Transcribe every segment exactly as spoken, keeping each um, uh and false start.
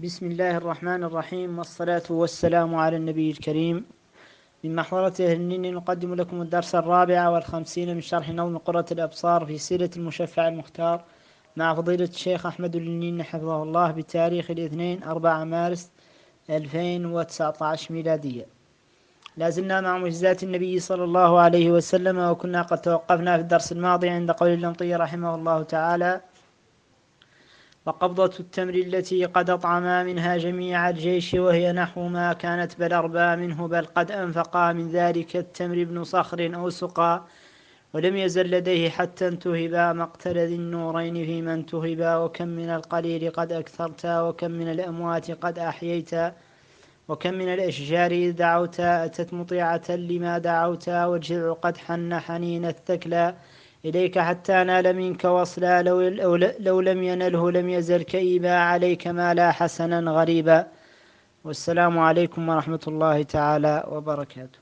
بسم الله الرحمن الرحيم، والصلاة والسلام على النبي الكريم. من محضرة أهل النين نقدم لكم الدرس الرابع والخمسين من شرح نظم قرة الأبصار في سيرة المشفع المختار مع فضيلة الشيخ أحمد النين حفظه الله بتاريخ الاثنين أربعة مارس ألفين وتسعة عشر ميلادية. لازلنا مع معجزات النبي صلى الله عليه وسلم، وكنا قد توقفنا في الدرس الماضي عند قول اللمطي رحمه الله تعالى: وقبضة التمر التي قد أطعما منها جميع الجيش، وهي نحو ما كانت بل أربى منه، بل قد أنفقا من ذلك التمر ابن صخر أو سقا، ولم يزل لديه حتى انتهبا مقتل ذي النورين في من انتهبا. وكم من القليل قد أكثرتا، وكم من الأموات قد أحييتا، وكم من الأشجار إذ دعوتا أتت مطيعة لما دعوتا، والجذع قد حن حنين الثكلى إليك حتى نال منك وصلا، لو, لو, لو لم ينله لم يزل كئيبا عليك ما لا حسنا غريبا. والسلام عليكم ورحمة الله تعالى وبركاته.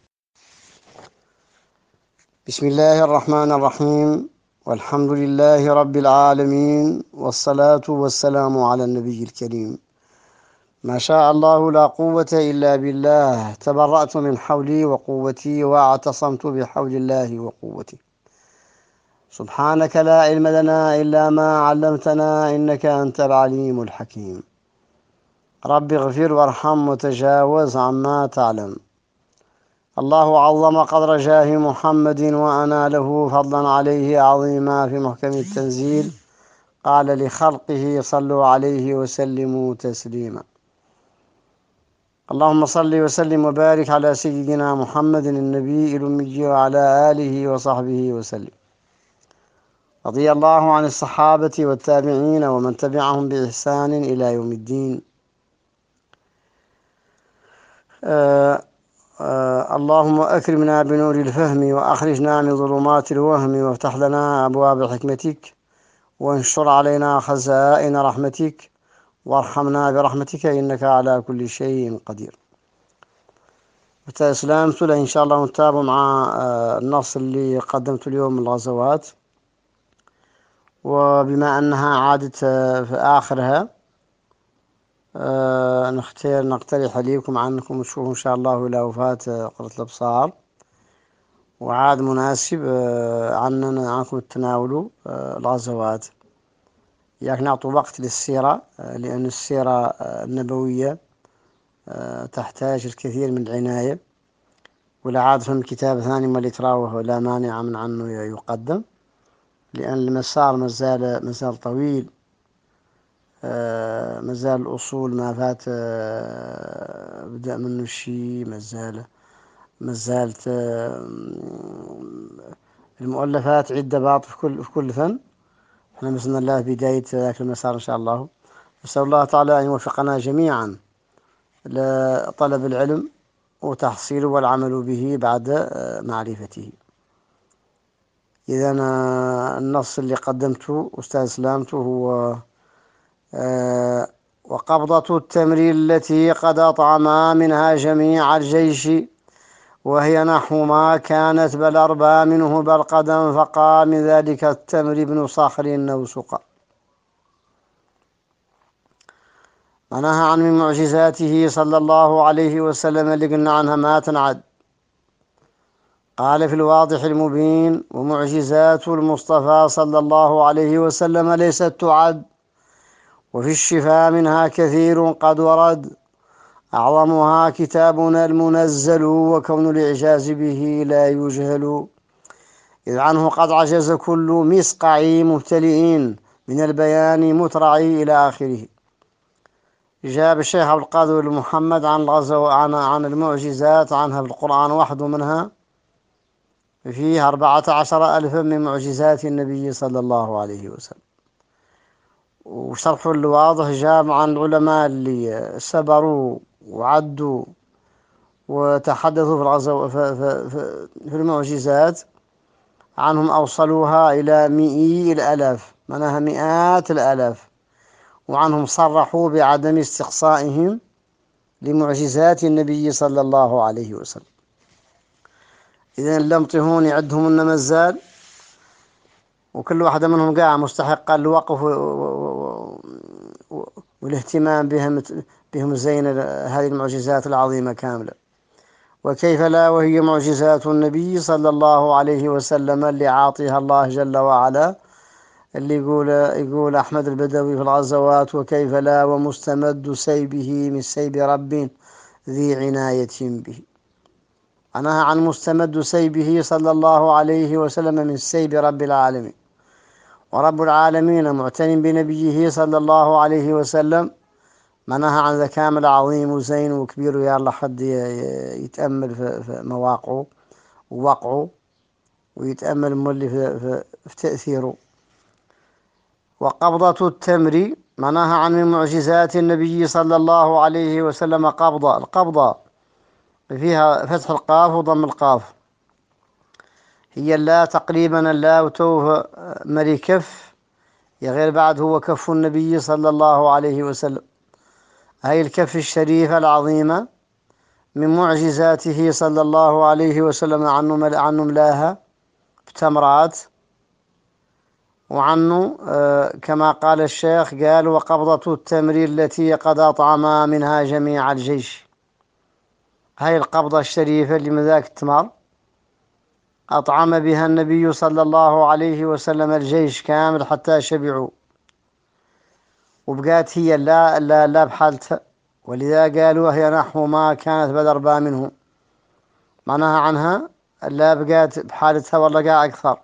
بسم الله الرحمن الرحيم، والحمد لله رب العالمين، والصلاة والسلام على النبي الكريم. ما شاء الله لا قوة إلا بالله، تبرأت من حولي وقوتي واعتصمت بحول الله وقوتي. سبحانك لا علم لنا إلا ما علمتنا، إنك أنت العليم الحكيم. رب اغفر وارحم وتجاوز عما تعلم. الله عظم قدر جاه محمد وأنا له فضلا عليه عظيما في محكم التنزيل، قال لخلقه صلوا عليه وسلموا تسليما. اللهم صل وسلم وبارك على سيدنا محمد النبي الأمي وعلى آله وصحبه وسلم. رضي الله عن الصحابة والتابعين ومن تبعهم بإحسان إلى يوم الدين. آه آه اللهم أكرمنا بنور الفهم، وأخرجنا من ظلمات الوهم، وافتح لنا أبواب حكمتك، وانشر علينا خزائن رحمتك، وارحمنا برحمتك إنك على كل شيء قدير. استسلمت له إن شاء الله نتابع مع آه النص اللي قدمت اليوم الغزوات، وبما أنها عادت آه في آخرها آه نختار نقترح عليكم عنكم تشوفوا إن شاء الله إلى وفاة قرة الأبصار، وعاد مناسب عننا عنكم تناولوا الغزوات، يعني نعطوا وقت للسيرة، لأن السيرة النبوية تحتاج الكثير من العناية، ولا عاد فهم كتاب ثاني ما اللي تراوه لا مانع من عنه يقدم، لأن المسار مازال مازال طويل، مازال الأصول ما فات بدأ منه الشيء، مازال مازالت المؤلفات عدة بعض في كل في كل فن. احنا بسم الله بداية ذاك المسار إن شاء الله. نسأل الله تعالى أن يوفقنا جميعا لطلب العلم وتحصيله والعمل به بعد معرفته. إذا النص اللي قدمته واستسلمته هو آه وقبضة التمر التي قد أطعما منها جميع الجيش، وهي نحو ما كانت بل أربى منه، بل قد انفقا من ذلك التمر ابن صخر أو سقا. معناها عن من معجزاته صلى الله عليه وسلم اللي قلنا عنها ما تنعد. قال في الواضح المبين: ومعجزات المصطفى صلى الله عليه وسلم ليست تعد، وفي الشفاء منها كثير قد ورد، أعظمها كتابنا المنزل، وكون الإعجاز به لا يجهل، إذ عنه قد عجز كل مسقعي مبتلئين من البيان مترعي إلى آخره. جاب الشيخ عبد القادر محمد عن الغزو عن عن المعجزات عنها في القرآن وحده منها فيه أربعة عشر ألفا من معجزات النبي صلى الله عليه وسلم. وشرح الواضح جاب عن العلماء اللي سبروا وعدوا وتحدثوا في الغزو في, في, في, في المعجزات عنهم أوصلوها إلى مئي الألاف، منها مئات الألاف، وعنهم صرحوا بعدم استقصائهم لمعجزات النبي صلى الله عليه وسلم. إذن لم طهون يعدهم النمزال، وكل واحدة منهم قاعة مستحقة للوقف والاهتمام بهم بهم زين هذه المعجزات العظيمة كاملة. وكيف لا وهي معجزات النبي صلى الله عليه وسلم اللي عاطيها الله جل وعلا، اللي يقول يقول أحمد البدوي في الغزوات: وكيف لا ومستمد سيبه من سيب رب ذي عناية به. معناها عن مستمد سيبه صلى الله عليه وسلم من سيب رب العالمين، ورب العالمين معتن بنبيه صلى الله عليه وسلم. معناها عن ذا كامل عظيم وزين وكبير، ويا الله حد يتأمل في مواقعه ووقعه، ويتأمل مولي في, في, في تأثيره. وقبضة التمر معناها عن من معجزات النبي صلى الله عليه وسلم قبضة. القبضة فيها فتح القاف وضم القاف، هي اللا تقريبا اللا وتوه مري كف، يا غير بعد هو كف النبي صلى الله عليه وسلم. هاي الكف الشريفة العظيمة من معجزاته صلى الله عليه وسلم، عنه عنه ملاها بتمرات، وعنه آه كما قال الشيخ قال: وقبضة التمر التي قد أطعما منها جميع الجيش. هاي القبضة الشريفة اللي من ذاك التمر أطعم بها النبي صلى الله عليه وسلم الجيش كامل حتى شبعوا، وبقات هي لا لا لا بحالتها، ولذا قالوا هي نحو ما كانت بدر با منه. معناها عنها لا بقات بحالتها والله قاع أكثر.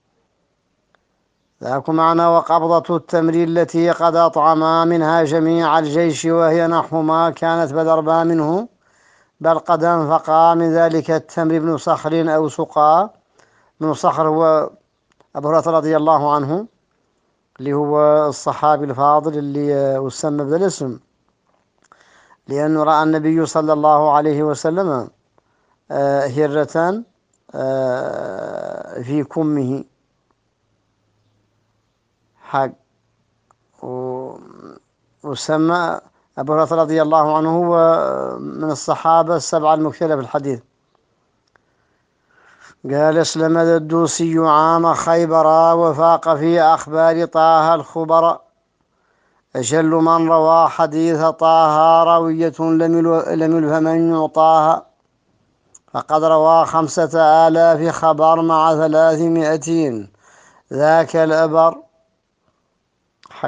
ذاك معنى وقبضة التمر التي قد أطعما منها جميع الجيش، وهي نحو ما كانت بدر با منه، بل قد انفقا من ذلك التمر بن صخر أو سقا. بن صخر هو أبو هريرة رضي الله عنه، اللي هو الصحابي الفاضل اللي وسمى بذا الاسم لأنه رأى النبي صلى الله عليه وسلم هرة في كمه حق، وسمى أبو هريرة رضي الله عنه هو من الصحابة السبعة المكثرة في الحديث. قال: اسلم الدوسي عام خيبر، وفاق في أخبار طه الخبر، أجل من روى حديث طه روية لم يلف من يعطاها، فقد روى خمسة آلاف خبر مع ثلاثمائة ذاك الأبر حق.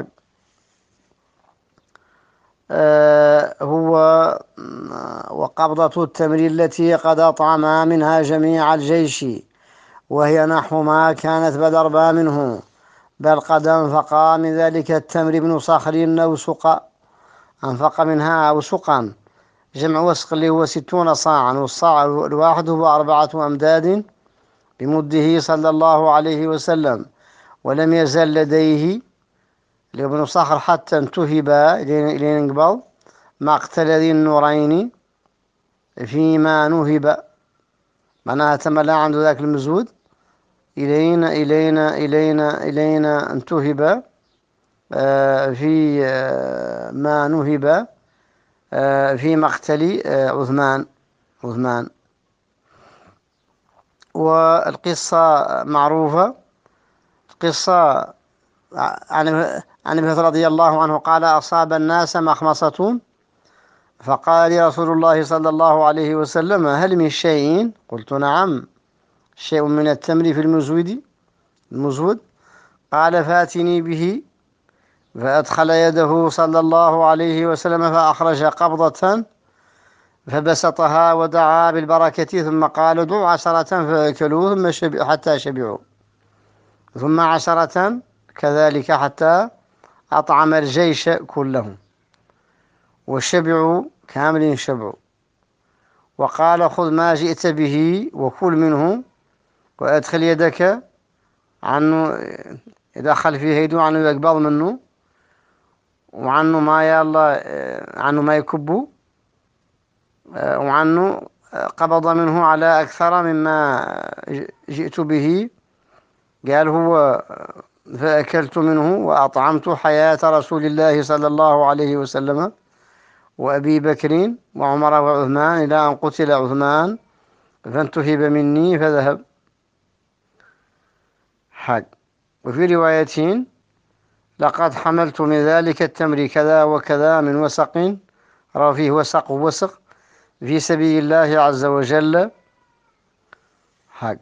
آه هو وقبضة التمر التي قد أطعما منها جميع الجيش، وهي نحو ما كانت بدر با منه، بل قد انفقا من ذلك التمر بن صخر أو سقا. انفق منها وسقا جمع وسق اللي هو ستون صاعا، والصاع الواحد هو أربعة أمداد بمده صلى الله عليه وسلم. ولم يزل لديه لابن صخر حتى انتهب إلى نقبض مقتل ذي النورين فيما نهب. معناها تملا عنده ذاك المزود إلينا إلينا إلينا إلينا انتهب في ما نهب في مقتل عثمان عثمان والقصة معروفة. القصة عن عن ابن رضي الله عنه قال: أصاب الناس مخمصة، فقال لي رسول الله صلى الله عليه وسلم: هل من شيء؟ قلت: نعم، شيء من التمر في المزود المزود قال: فاتني به. فأدخل يده صلى الله عليه وسلم فأخرج قبضة فبسطها ودعا بالبركة، ثم قال: ادعوا عشرة فأكلوا ثم شبع حتى شبعوا، ثم عشرة كذلك حتى أطعم الجيش كلهم وشبعوا كاملين شبعوا. وقال: خذ ما جئت به وكل منه، وأدخل يدك عنه، يدخل فيه يده عنه يقبض منه، وعنه ما يلا عنه ما يكبوا، وعنه قبض منه على أكثر مما جئت به. قال: هو فأكلت منه وأطعمت حياة رسول الله صلى الله عليه وسلم وأبي بكر وعمر وعثمان إلى أن قتل عثمان فانتهب مني فذهب حق. وفي روايتين لقد حملت من ذلك التمر كذا وكذا من وسق، روى فيه وسق ووسق، في سبيل الله عز وجل. حق.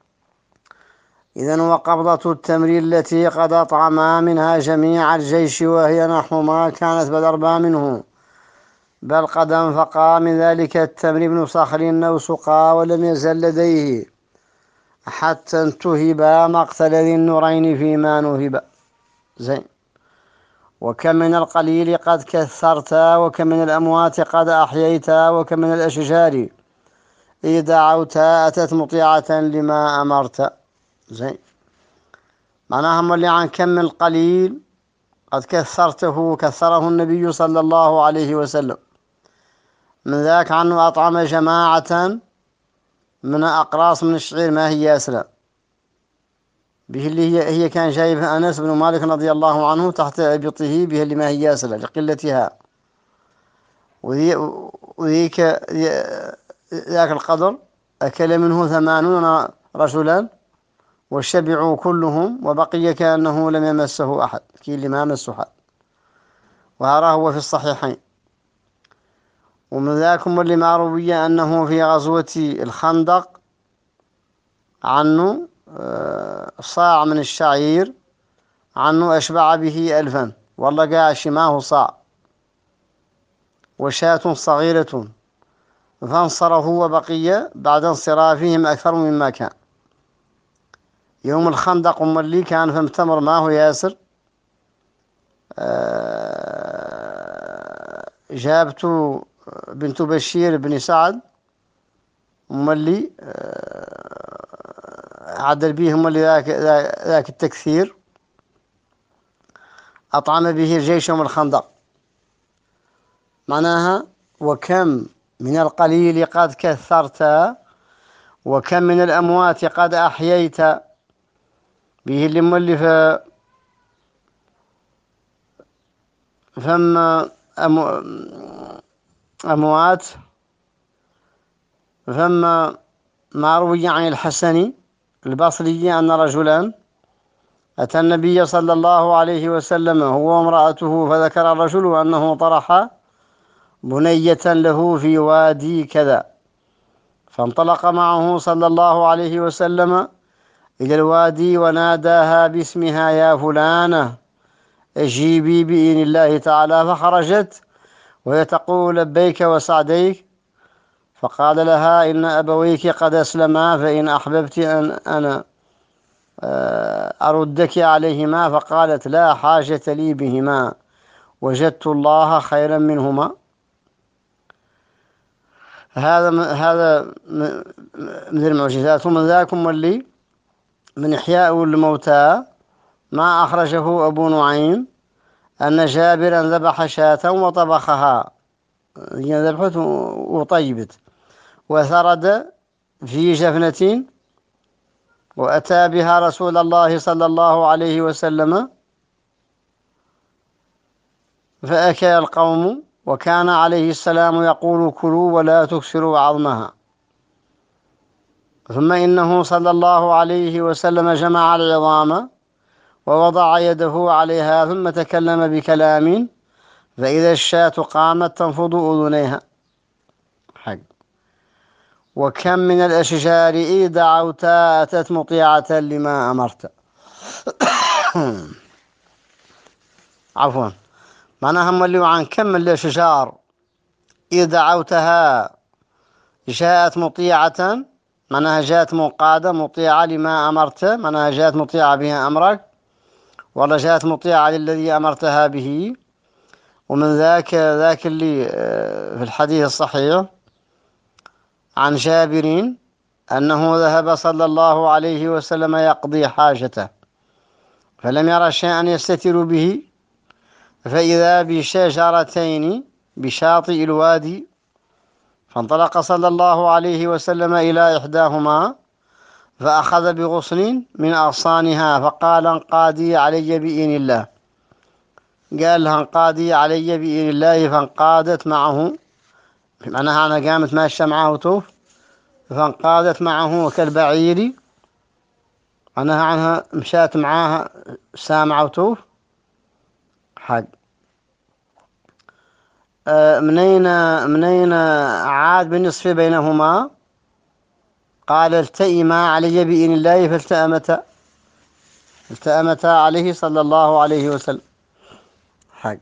إذن وقبضة التمر التي قد أطعما منها جميع الجيش وهي نحو ما كانت بل أربى منه، بل قد انفقا من ذلك التمر بن صخر أو سقا، ولم يزل لديه حتى انتهبا مقتل ذي النورين فيما نهب. زين. وكم من القليل قد كثرتا، وكم من الأموات قد أحييتا، وكم من الأشجار إذ دعوتا أتت مطيعة لما أمرت. زين. معناها مولي عن كم من القليل قد كثرته، كثره النبي صلى الله عليه وسلم، من ذاك عنه أطعم جماعة من أقراص من الشعير ما هي أسلم به، اللي هي, هي كان جايبها أنس بن مالك رضي الله عنه تحت إبطه به اللي ما هي أسلم لقلتها، وذيك ذاك القدر أكل منه ثمانون رجلا وشبعوا كلهم، وبقي كأنه لم يمسه أحد، كي اللي ما مسه أحد، وهذا هو في الصحيحين. ومن ذاكم اللي ما روي أنه في غزوة الخندق عنه صاع من الشعير، عنه أشبع به ألفا، والله قاع شماه صاع وشاة صغيرة، فانصرفوا وبقي بعد انصرافهم أكثر مما كان. يوم الخندق أم اللي كان فمتمر معه ياسر، جابت بنت بشير بن سعد أم اللي عدل بيهم اللي ذاك, ذاك التكثير، أطعم به الجيش يوم الخندق. معناها وكم من القليل قد كثرت، وكم من الأموات قد أحييت، به اللي مولف ثم أمو أموات. ثم ما روي عن الحسن البصري أن رجلا أتى النبي صلى الله عليه وسلم هو وامرأته، فذكر الرجل أنه طرح بنية له في وادي كذا، فانطلق معه صلى الله عليه وسلم إلى الوادي وناداها باسمها: يا فلانة أجيبي بإذن الله تعالى. فخرجت وهي تقول: لبيك وسعديك. فقال لها: إن أبويك قد أسلما، فإن أحببت أن أنا أردك عليهما. فقالت: لا حاجة لي بهما، وجدت الله خيرا منهما. هذا هذا من المعجزات. ومن ذاكم اللي من إحياء الموتى ما أخرجه أبو نعيم أن جابرا ذبح شاة وطبخها، يعني ذبحت وطيبت، وثرد في جفنة، وأتى بها رسول الله صلى الله عليه وسلم، فأكل القوم، وكان عليه السلام يقول: كلوا ولا تكسروا عظمها. ثم إنه صلى الله عليه وسلم جمع العظام ووضع يده عليها، ثم تكلم بكلام، فإذا الشاة قامت تنفض أذنيها. حق. وكم من الأشجار إذ دعوتا أتت مطيعة لما أمرت. عفوا. معناها مولي عن كم من الأشجار إذ دعوتها جاءت مطيعة، معناها جاءت منقادة مطيعة لما أمرت، معناها جاءت مطيعة بها أمرك، ولا جاءت مطيعة للذي أمرتها به. ومن ذاك ذاك اللي في الحديث الصحيح عن جابر أنه ذهب صلى الله عليه وسلم يقضي حاجته، فلم يرى شيئا يستتر به، فإذا بشجرتين بشاطئ الوادي، فانطلق صلى الله عليه وسلم إلى إحداهما، فأخذ بغصن من أغصانها، فقال: انقادي علي بإذن الله. قال لها: انقادي علي بإذن الله. فانقادت معه، معناها أنا قامت ماشية معه وتوف، فانقادت معه كالبعير، معناها عنها مشات معاها سامعة وتوف. حق. آه، منين منين عاد بالنصف بينهما؟ قال التئما علي بإذن الله فالتأمتا، التأمتا عليه صلى الله عليه وسلم. حق.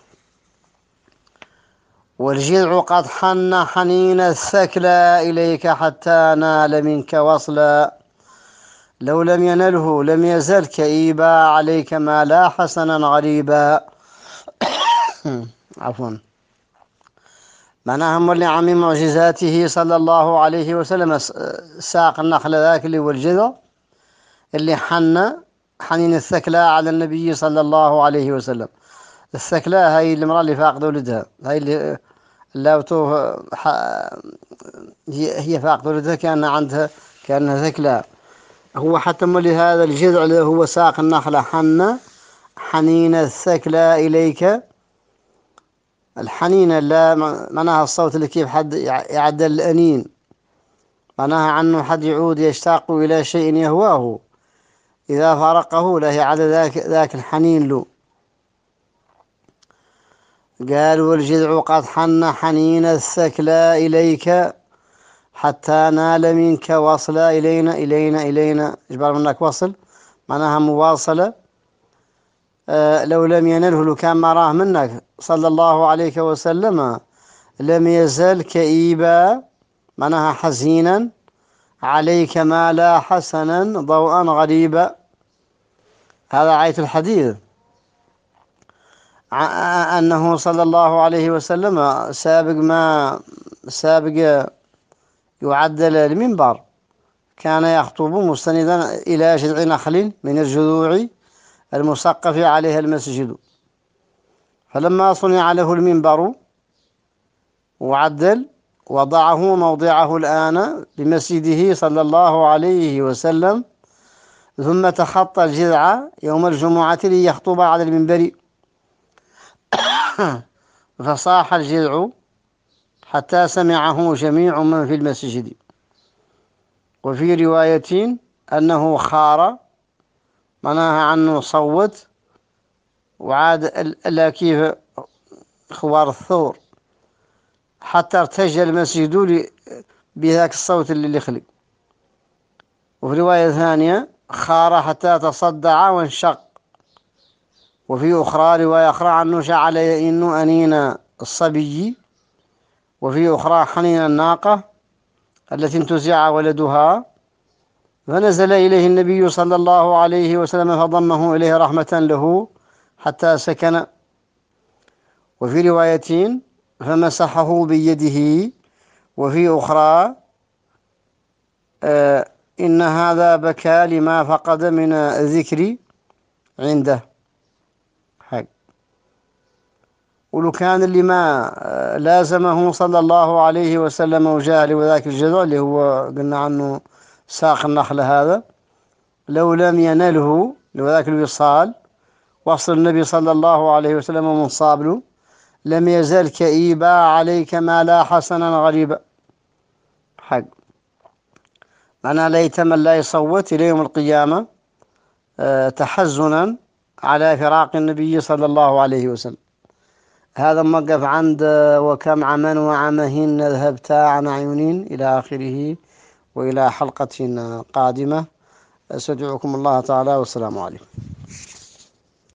والجذع قد حن حنين الثكلى إليك حتى نال منك وصلا، لو لم ينله لم يزل كئيبا عليك ما لا حسنا غريبا. عفوا. معناها مولي عمي معجزاته صلى الله عليه وسلم ساق النخل ذاك اللي هو الجذع اللي حن حنين الثكلى على النبي صلى الله عليه وسلم. الثكلى هاي المرأة اللي فاقدة ولدها، هاي اللي لاوتو هي هي فاقدة ولدها كان عندها كأنها ثكلى. هو حتى مولي هذا الجذع اللي هو ساق النخلة حن حنين الثكلى إليك. الحنين لا معناها الصوت اللي كيف حد يعدل الأنين، معناها عنه حد يعود يشتاق إلى شيء يهواه، إذا فارقه لا يعد ذاك, ذاك الحنين له. قال والجذع قد حن حنين الثكلى إليك حتى نال منك وصلا. إلينا إلينا إلينا إجبار منك وصل، معناها مواصلة. أه لو لم ينله لو كان ما راه منك صلى الله عليه وسلم لم يزل كئيبا، معناها حزينا عليك ما لا حسنا ضوءا غريبا. هذا آية الحديث أنه صلى الله عليه وسلم سابق ما سابق يعدل المنبر كان يخطب مستندا إلى جذع نخل من الجذوع المسقف عليها المسجد، فلما صنع له المنبر وعدل وضعه موضعه الآن بمسجده صلى الله عليه وسلم، ثم تخطى الجذع يوم الجمعة ليخطب على المنبر فصاح الجذع حتى سمعه جميع من في المسجد. وفي رواية أنه خار، معناها عنه صوت وعاد ألا كيف خوار الثور، حتى ارتج المسجد بذاك الصوت اللي يخلق. وفي رواية ثانية خار حتى تصدع وانشق. وفي أخرى رواية أخرى عنه جعل يئن أنين الصبي. وفي أخرى حنين الناقة التي انتزع ولدها، فنزل إليه النبي صلى الله عليه وسلم فضمه إليه رحمة له حتى سكن. وفي رواية فمسحه بيده. وفي أخرى آه إن هذا بكى لما فقد من الذكر عنده. حق. ولو كان اللي ما لازمه صلى الله عليه وسلم وجاء وذاك الجذع اللي هو قلنا عنه ساق النخلة هذا، لو لم ينله لذاك الوصال وصل النبي صلى الله عليه وسلم منصاب له لم يزل كئيبا عليك ما لا حسنا غريبا. حق. معنى ليت من لا يصوت إلى يوم القيامة أه تحزنا على فراق النبي صلى الله عليه وسلم. هذا موقف عند وكم عما وعمهن ذهبتا عن عيونين إلى آخره، وإلى حلقة قادمة. أستودعكم الله تعالى والسلام عليكم.